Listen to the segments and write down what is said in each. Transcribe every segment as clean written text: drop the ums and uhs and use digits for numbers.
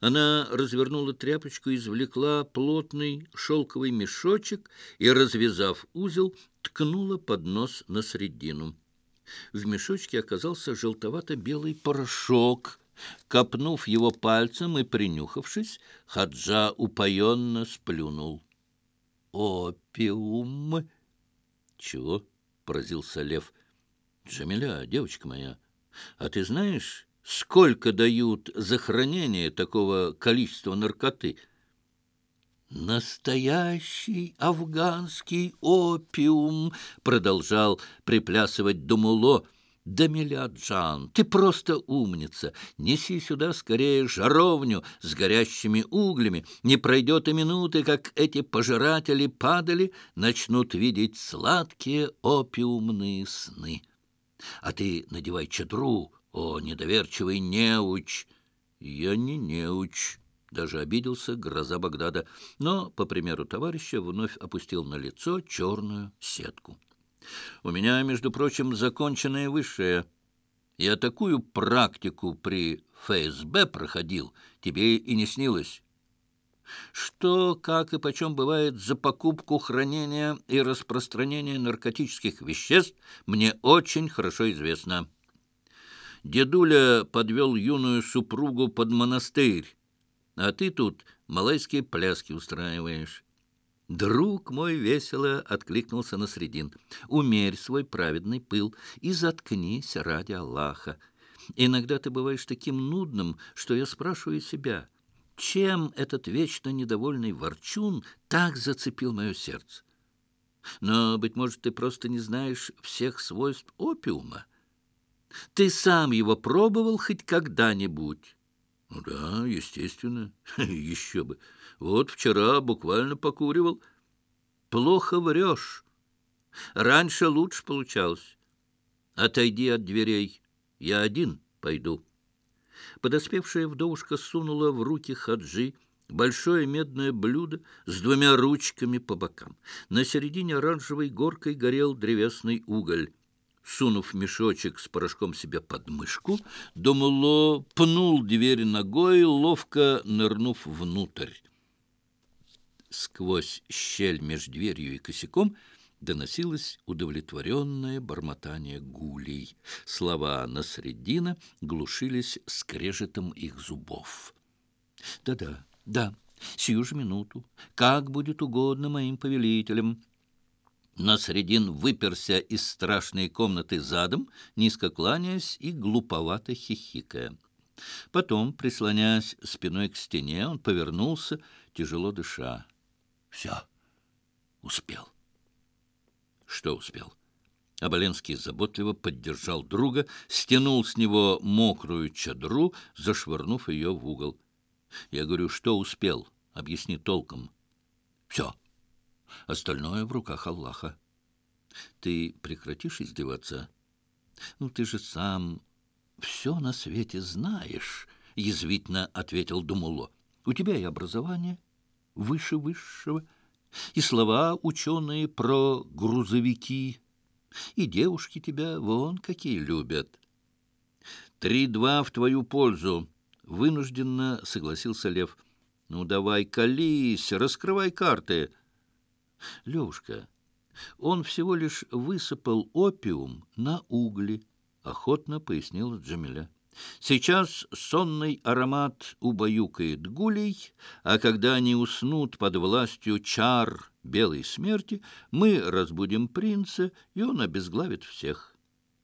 Она развернула тряпочку, извлекла плотный шелковый мешочек и, развязав узел, ткнула под нос на средину. В мешочке оказался желтовато-белый порошок. Копнув его пальцем и принюхавшись, Хаджа упоенно сплюнул. «Опиум!» «Чего?» — поразился Лев. «Джамиля, девочка моя, а ты знаешь, сколько дают за хранение такого количества наркоты?» «Настоящий афганский опиум!» — продолжал приплясывать Думуло. «Дамиля-джан, ты просто умница! Неси сюда скорее жаровню с горящими углями. Не пройдет и минуты, как эти пожиратели падали, начнут видеть сладкие опиумные сны. А ты надевай чадру, о недоверчивый неуч!» «Я не неуч!» — даже обиделся гроза Багдада, но, по примеру товарища, вновь опустил на лицо черную сетку. «У меня, между прочим, законченное высшее. Я такую практику при ФСБ проходил, тебе и не снилось. Что, как и почем бывает за покупку, хранение и распространение наркотических веществ, мне очень хорошо известно. Дедуля подвел юную супругу под монастырь, а ты тут малайские пляски устраиваешь». «Друг мой!» — весело откликнулся Насредин. «Умерь свой праведный пыл и заткнись ради Аллаха. Иногда ты бываешь таким нудным, что я спрашиваю себя, чем этот вечно недовольный ворчун так зацепил мое сердце? Но, быть может, ты просто не знаешь всех свойств опиума. Ты сам его пробовал хоть когда-нибудь?» «Ну да, естественно. Еще бы. Вот вчера буквально покуривал». «Плохо врешь. Раньше лучше получалось. Отойди от дверей. Я один пойду». Подоспевшая вдовушка сунула в руки Хаджи большое медное блюдо с двумя ручками по бокам. На середине оранжевой горкой горел древесный уголь. Сунув мешочек с порошком себе под мышку, Домуло пнул дверь ногой, ловко нырнув внутрь. Сквозь щель между дверью и косяком доносилось удовлетворенное бормотание гулей. Слова Насреддина глушились скрежетом их зубов. «Да-да, да, сию же минуту, как будет угодно моим повелителям». Насреддин выперся из страшной комнаты задом, низко кланяясь и глуповато хихикая. Потом, прислоняясь спиной к стене, он повернулся, тяжело дыша. «Все, успел». «Что успел?» Оболенский заботливо поддержал друга, стянул с него мокрую чадру, зашвырнув ее в угол. «Я говорю, что успел? Объясни толком». «Все. Остальное в руках Аллаха». «Ты прекратишь издеваться? Ну, ты же сам все на свете знаешь», — язвительно ответил Думуло. «У тебя и образование выше высшего, и слова ученые про грузовики, и девушки тебя вон какие любят». 3-2 в твою пользу, — вынужденно согласился Лев. «Ну, давай, колись, раскрывай карты». «Левушка, он всего лишь высыпал опиум на угли», — охотно пояснила Джамиля. «Сейчас сонный аромат убаюкает гулей, а когда они уснут под властью чар белой смерти, мы разбудим принца, и он обезглавит всех».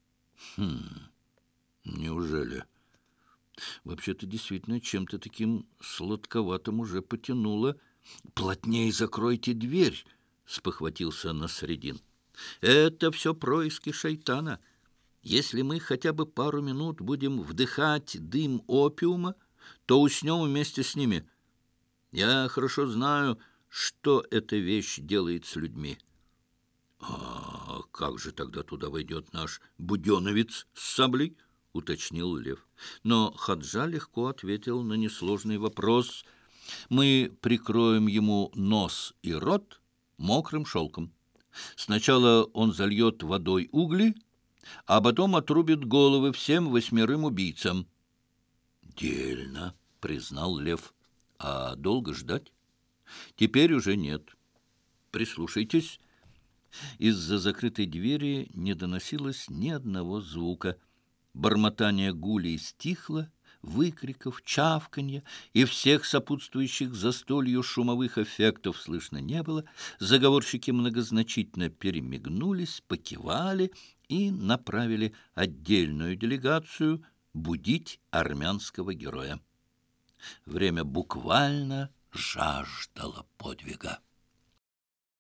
«Неужели? Вообще-то действительно чем-то таким сладковатым уже потянуло». «Плотней закройте дверь», — спохватился Насредин. «Это все происки шайтана. Если мы хотя бы пару минут будем вдыхать дым опиума, то уснем вместе с ними. Я хорошо знаю, что эта вещь делает с людьми». «А как же тогда туда войдет наш буденовец с саблей?» — уточнил Лев. Но Хаджа легко ответил на несложный вопрос. «Мы прикроем ему нос и рот мокрым шелком. Сначала он зальет водой угли, а потом отрубит головы всем 8 убийцам». «Дельно. признал Лев. А долго ждать? Теперь уже нет. Прислушайтесь. Из-за закрытой двери не доносилось ни одного звука. Бормотание гулей стихло, выкриков, чавканья и всех сопутствующих застолью шумовых эффектов слышно не было. Заговорщики многозначительно перемигнулись, покивали и направили отдельную делегацию будить армянского героя. Время буквально жаждало подвига.